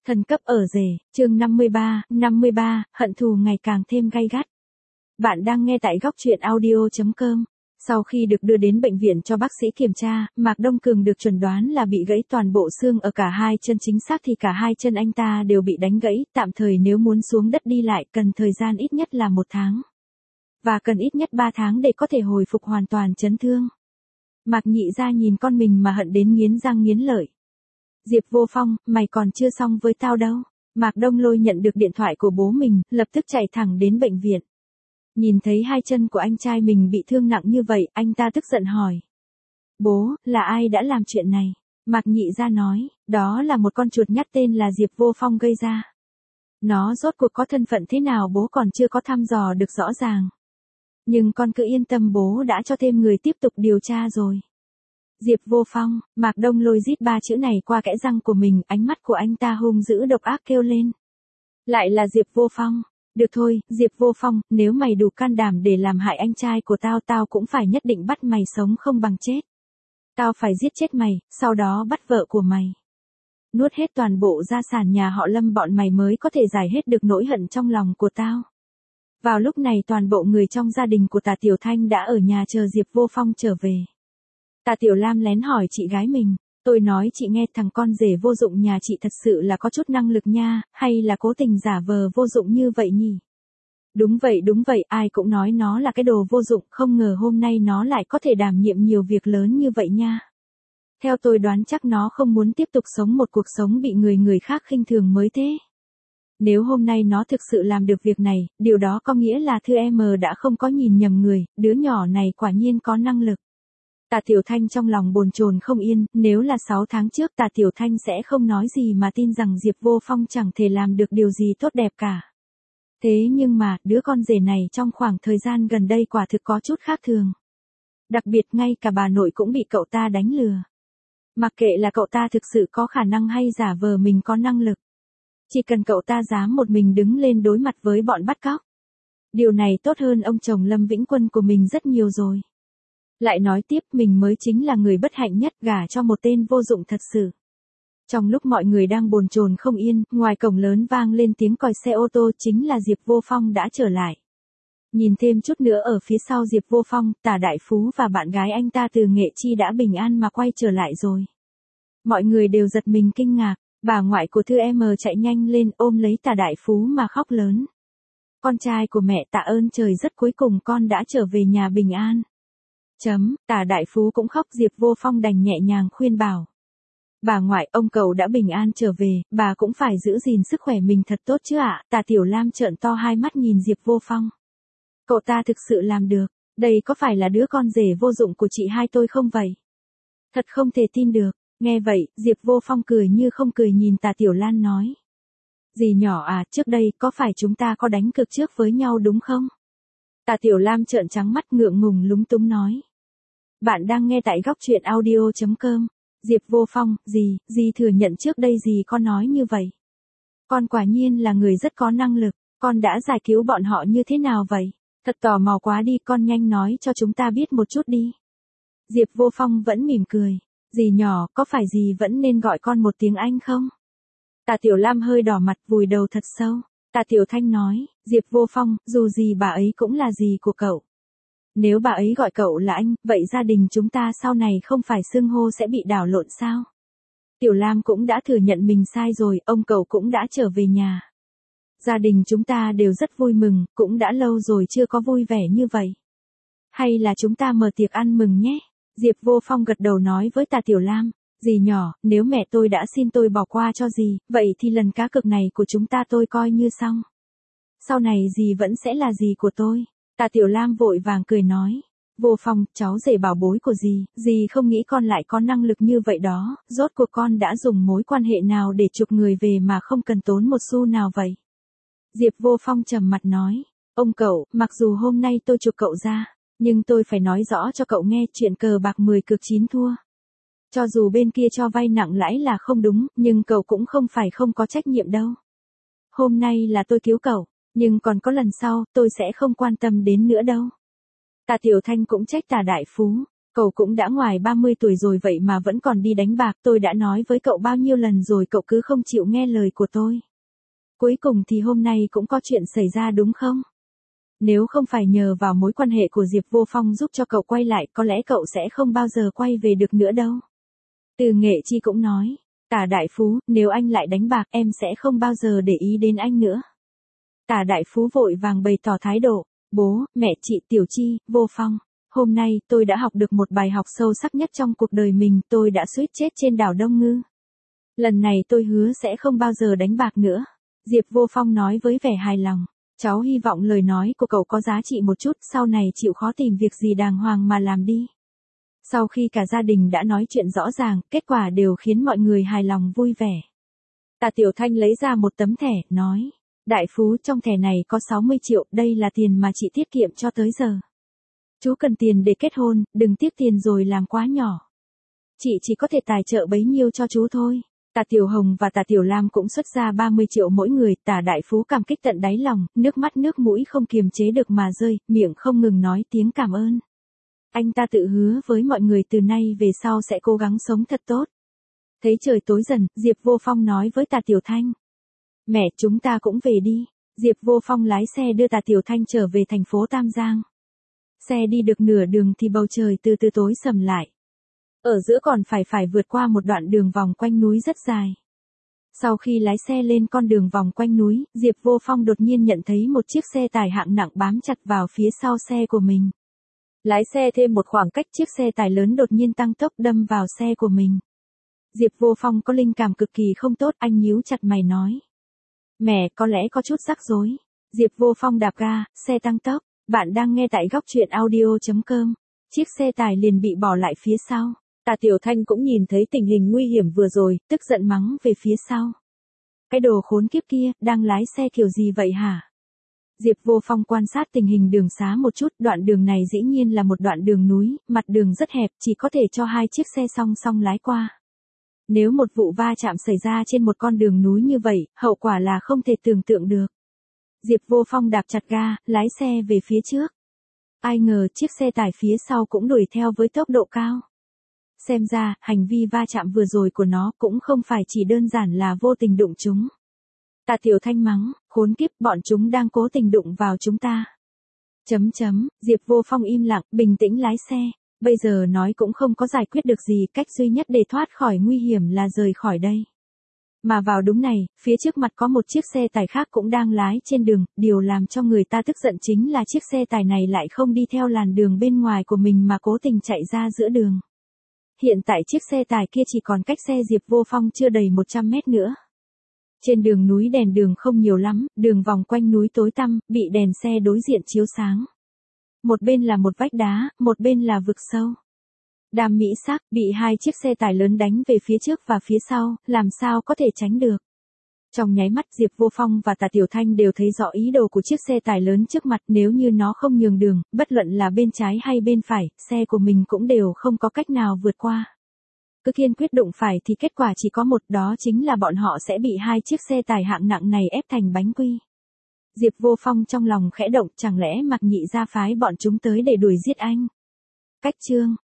Thần cấp ở rể, chương 53, hận thù ngày càng thêm gay gắt. Bạn đang nghe tại góc truyện audio.com. Sau khi được đưa đến bệnh viện cho bác sĩ kiểm tra, Mạc Đông Cường được chuẩn đoán là bị gãy toàn bộ xương ở cả hai chân, chính xác thì cả hai chân anh ta đều bị đánh gãy, tạm thời nếu muốn xuống đất đi lại cần thời gian ít nhất là 1 tháng. Và cần ít nhất 3 tháng để có thể hồi phục hoàn toàn chấn thương. Mạc Nhị Gia nhìn con mình mà hận đến nghiến răng nghiến lợi. Diệp Vô Phong, mày còn chưa xong với tao đâu. Mạc Đông Lôi nhận được điện thoại của bố mình, lập tức chạy thẳng đến bệnh viện. Nhìn thấy hai chân của anh trai mình bị thương nặng như vậy, anh ta tức giận hỏi. Bố, là ai đã làm chuyện này? Mạc Nhị Gia nói, đó là một con chuột nhắt tên là Diệp Vô Phong gây ra. Nó rốt cuộc có thân phận thế nào bố còn chưa có thăm dò được rõ ràng. Nhưng con cứ yên tâm, bố đã cho thêm người tiếp tục điều tra rồi. Diệp Vô Phong, Mạc Đông Lôi rít 3 chữ này qua kẽ răng của mình, ánh mắt của anh ta hung dữ độc ác kêu lên. Lại là Diệp Vô Phong. Được thôi, Diệp Vô Phong, nếu mày đủ can đảm để làm hại anh trai của tao, tao cũng phải nhất định bắt mày sống không bằng chết. Tao phải giết chết mày, sau đó bắt vợ của mày. Nuốt hết toàn bộ gia sản nhà họ Lâm bọn mày mới có thể giải hết được nỗi hận trong lòng của tao. Vào lúc này toàn bộ người trong gia đình của Tà Tiểu Thanh đã ở nhà chờ Diệp Vô Phong trở về. Tà Tiểu Lam lén hỏi chị gái mình, tôi nói chị nghe, thằng con rể vô dụng nhà chị thật sự là có chút năng lực nha, hay là cố tình giả vờ vô dụng như vậy nhỉ? Đúng vậy, ai cũng nói nó là cái đồ vô dụng, không ngờ hôm nay nó lại có thể đảm nhiệm nhiều việc lớn như vậy nha. Theo tôi đoán chắc nó không muốn tiếp tục sống một cuộc sống bị người khác khinh thường mới thế. Nếu hôm nay nó thực sự làm được việc này, điều đó có nghĩa là Thư Em đã không có nhìn nhầm người, đứa nhỏ này quả nhiên có năng lực. Tà Tiểu Thanh trong lòng bồn chồn không yên, nếu là 6 tháng trước Tà Tiểu Thanh sẽ không nói gì mà tin rằng Diệp Vô Phong chẳng thể làm được điều gì tốt đẹp cả. Thế nhưng mà, đứa con rể này trong khoảng thời gian gần đây quả thực có chút khác thường. Đặc biệt ngay cả bà nội cũng bị cậu ta đánh lừa. Mặc kệ là cậu ta thực sự có khả năng hay giả vờ mình có năng lực. Chỉ cần cậu ta dám một mình đứng lên đối mặt với bọn bắt cóc. Điều này tốt hơn ông chồng Lâm Vĩnh Quân của mình rất nhiều rồi. Lại nói tiếp, mình mới chính là người bất hạnh nhất, gả cho một tên vô dụng thật sự. Trong lúc mọi người đang bồn chồn không yên, ngoài cổng lớn vang lên tiếng còi xe ô tô, chính là Diệp Vô Phong đã trở lại. Nhìn thêm chút nữa ở phía sau Diệp Vô Phong, Tả Đại Phú và bạn gái anh ta Từ Nghệ Chi đã bình an mà quay trở lại rồi. Mọi người đều giật mình kinh ngạc, bà ngoại của Thư Em chạy nhanh lên ôm lấy Tả Đại Phú mà khóc lớn. Con trai của mẹ, tạ ơn trời rất, cuối cùng con đã trở về nhà bình an. Tả Đại Phú cũng khóc, Diệp Vô Phong đành nhẹ nhàng khuyên bảo. Bà ngoại, ông cậu đã bình an trở về, bà cũng phải giữ gìn sức khỏe mình thật tốt chứ ạ. Tà Tiểu Lam trợn to hai mắt nhìn Diệp Vô Phong. Cậu ta thực sự làm được, đây có phải là đứa con rể vô dụng của chị hai tôi không vậy? Thật không thể tin được, nghe vậy, Diệp Vô Phong cười như không cười nhìn Tà Tiểu Lan nói. Dì nhỏ à, trước đây có phải chúng ta có đánh cược trước với nhau đúng không? Tà Tiểu Lam trợn trắng mắt ngượng ngùng lúng túng nói. Bạn đang nghe tại góc truyện audio.com. Diệp Vô Phong, dì thừa nhận trước đây dì có nói như vậy. Con quả nhiên là người rất có năng lực, con đã giải cứu bọn họ như thế nào vậy? Thật tò mò quá đi, con nhanh nói cho chúng ta biết một chút đi. Diệp Vô Phong vẫn mỉm cười. Dì nhỏ, có phải dì vẫn nên gọi con một tiếng anh không? Tà Tiểu Lam hơi đỏ mặt vùi đầu thật sâu. Tà Tiểu Thanh nói, Diệp Vô Phong, dù gì bà ấy cũng là dì của cậu. Nếu bà ấy gọi cậu là anh, vậy gia đình chúng ta sau này không phải xưng hô sẽ bị đảo lộn sao? Tiểu Lam cũng đã thừa nhận mình sai rồi, ông cậu cũng đã trở về nhà. Gia đình chúng ta đều rất vui mừng, cũng đã lâu rồi chưa có vui vẻ như vậy. Hay là chúng ta mở tiệc ăn mừng nhé? Diệp Vô Phong gật đầu nói với Tà Tiểu Lam, dì nhỏ, nếu mẹ tôi đã xin tôi bỏ qua cho dì, vậy thì lần cá cược này của chúng ta tôi coi như xong. Sau này dì vẫn sẽ là dì của tôi. Tà Tiểu Lam vội vàng cười nói. Vô Phong, cháu rể bảo bối của dì không nghĩ con lại có năng lực như vậy đó, rốt cuộc con đã dùng mối quan hệ nào để chuộc người về mà không cần tốn một xu nào vậy? Diệp Vô Phong trầm mặt nói, ông cậu, mặc dù hôm nay tôi chuộc cậu ra, nhưng tôi phải nói rõ cho cậu nghe chuyện cờ bạc 10 cược 9 thua. Cho dù bên kia cho vay nặng lãi là không đúng, nhưng cậu cũng không phải không có trách nhiệm đâu. Hôm nay là tôi cứu cậu. Nhưng còn có lần sau, tôi sẽ không quan tâm đến nữa đâu. Tà Tiểu Thanh cũng trách Tà Đại Phú. Cậu cũng đã ngoài 30 tuổi rồi vậy mà vẫn còn đi đánh bạc, tôi đã nói với cậu bao nhiêu lần rồi cậu cứ không chịu nghe lời của tôi. Cuối cùng thì hôm nay cũng có chuyện xảy ra đúng không? Nếu không phải nhờ vào mối quan hệ của Diệp Vô Phong giúp cho cậu quay lại, có lẽ cậu sẽ không bao giờ quay về được nữa đâu. Từ Nghệ Chi cũng nói, Tả đại phú, nếu anh lại đánh bạc em sẽ không bao giờ để ý đến anh nữa. Tả đại phú vội vàng bày tỏ thái độ, bố, mẹ, chị, Tiểu Chi, Vô Phong. Hôm nay tôi đã học được một bài học sâu sắc nhất trong cuộc đời mình, tôi đã suýt chết trên đảo Đông Ngư. Lần này tôi hứa sẽ không bao giờ đánh bạc nữa. Diệp Vô Phong nói với vẻ hài lòng. Cháu hy vọng lời nói của cậu có giá trị một chút, sau này chịu khó tìm việc gì đàng hoàng mà làm đi. Sau khi cả gia đình đã nói chuyện rõ ràng, kết quả đều khiến mọi người hài lòng vui vẻ. Tạ Tiểu Thanh lấy ra một tấm thẻ, nói. Đại phú, trong thẻ này có 60 triệu, đây là tiền mà chị tiết kiệm cho tới giờ. Chú cần tiền để kết hôn, đừng tiếc tiền rồi làm quá nhỏ. Chị chỉ có thể tài trợ bấy nhiêu cho chú thôi. Tạ Tiểu Hồng và Tạ Tiểu Lam cũng xuất ra 30 triệu mỗi người, Tạ đại phú cảm kích tận đáy lòng, nước mắt nước mũi không kiềm chế được mà rơi, miệng không ngừng nói tiếng cảm ơn. Anh ta tự hứa với mọi người từ nay về sau sẽ cố gắng sống thật tốt. Thấy trời tối dần, Diệp Vô Phong nói với Tạ Tiểu Thanh. Mẹ, chúng ta cũng về đi. Diệp Vô Phong lái xe đưa Tạ Tiểu Thanh trở về thành phố Tam Giang. Xe đi được nửa đường thì bầu trời từ từ tối sầm lại. Ở giữa còn phải vượt qua một đoạn đường vòng quanh núi rất dài. Sau khi lái xe lên con đường vòng quanh núi, Diệp Vô Phong đột nhiên nhận thấy một chiếc xe tải hạng nặng bám chặt vào phía sau xe của mình. Lái xe thêm một khoảng cách, chiếc xe tải lớn đột nhiên tăng tốc đâm vào xe của mình. Diệp Vô Phong có linh cảm cực kỳ không tốt, anh nhíu chặt mày nói. Mẹ, có lẽ có chút rắc rối. Diệp Vô Phong đạp ga, xe tăng tốc. Bạn đang nghe tại góc truyện audio.com. Chiếc xe tải liền bị bỏ lại phía sau. Tạ Tiểu Thanh cũng nhìn thấy tình hình nguy hiểm vừa rồi, tức giận mắng về phía sau. Cái đồ khốn kiếp kia, đang lái xe kiểu gì vậy hả? Diệp Vô Phong quan sát tình hình đường xá một chút, đoạn đường này dĩ nhiên là một đoạn đường núi, mặt đường rất hẹp, chỉ có thể cho hai chiếc xe song song lái qua. Nếu một vụ va chạm xảy ra trên một con đường núi như vậy, hậu quả là không thể tưởng tượng được. Diệp Vô Phong đạp chặt ga, lái xe về phía trước. Ai ngờ chiếc xe tải phía sau cũng đuổi theo với tốc độ cao. Xem ra, hành vi va chạm vừa rồi của nó cũng không phải chỉ đơn giản là vô tình đụng chúng. Tạ Tiểu Thanh mắng, khốn kiếp, bọn chúng đang cố tình đụng vào chúng ta. Diệp Vô Phong im lặng, bình tĩnh lái xe. Bây giờ nói cũng không có giải quyết được gì, cách duy nhất để thoát khỏi nguy hiểm là rời khỏi đây. Mà vào đúng này, phía trước mặt có một chiếc xe tải khác cũng đang lái trên đường, điều làm cho người ta tức giận chính là chiếc xe tải này lại không đi theo làn đường bên ngoài của mình mà cố tình chạy ra giữa đường. Hiện tại chiếc xe tải kia chỉ còn cách xe Diệp Vô Phong chưa đầy 100 mét nữa. Trên đường núi đèn đường không nhiều lắm, đường vòng quanh núi tối tăm, bị đèn xe đối diện chiếu sáng. Một bên là một vách đá, một bên là vực sâu. Đàm Mỹ Sắc bị hai chiếc xe tải lớn đánh về phía trước và phía sau, làm sao có thể tránh được. Trong nháy mắt Diệp Vô Phong và Tạ Tiểu Thanh đều thấy rõ ý đồ của chiếc xe tải lớn trước mặt, nếu như nó không nhường đường, bất luận là bên trái hay bên phải, xe của mình cũng đều không có cách nào vượt qua. Cứ kiên quyết đụng phải thì kết quả chỉ có một, đó chính là bọn họ sẽ bị hai chiếc xe tải hạng nặng này ép thành bánh quy. Diệp Vô Phong trong lòng khẽ động, chẳng lẽ Mạc Nhị gia phái bọn chúng tới để đuổi giết anh. Cách chương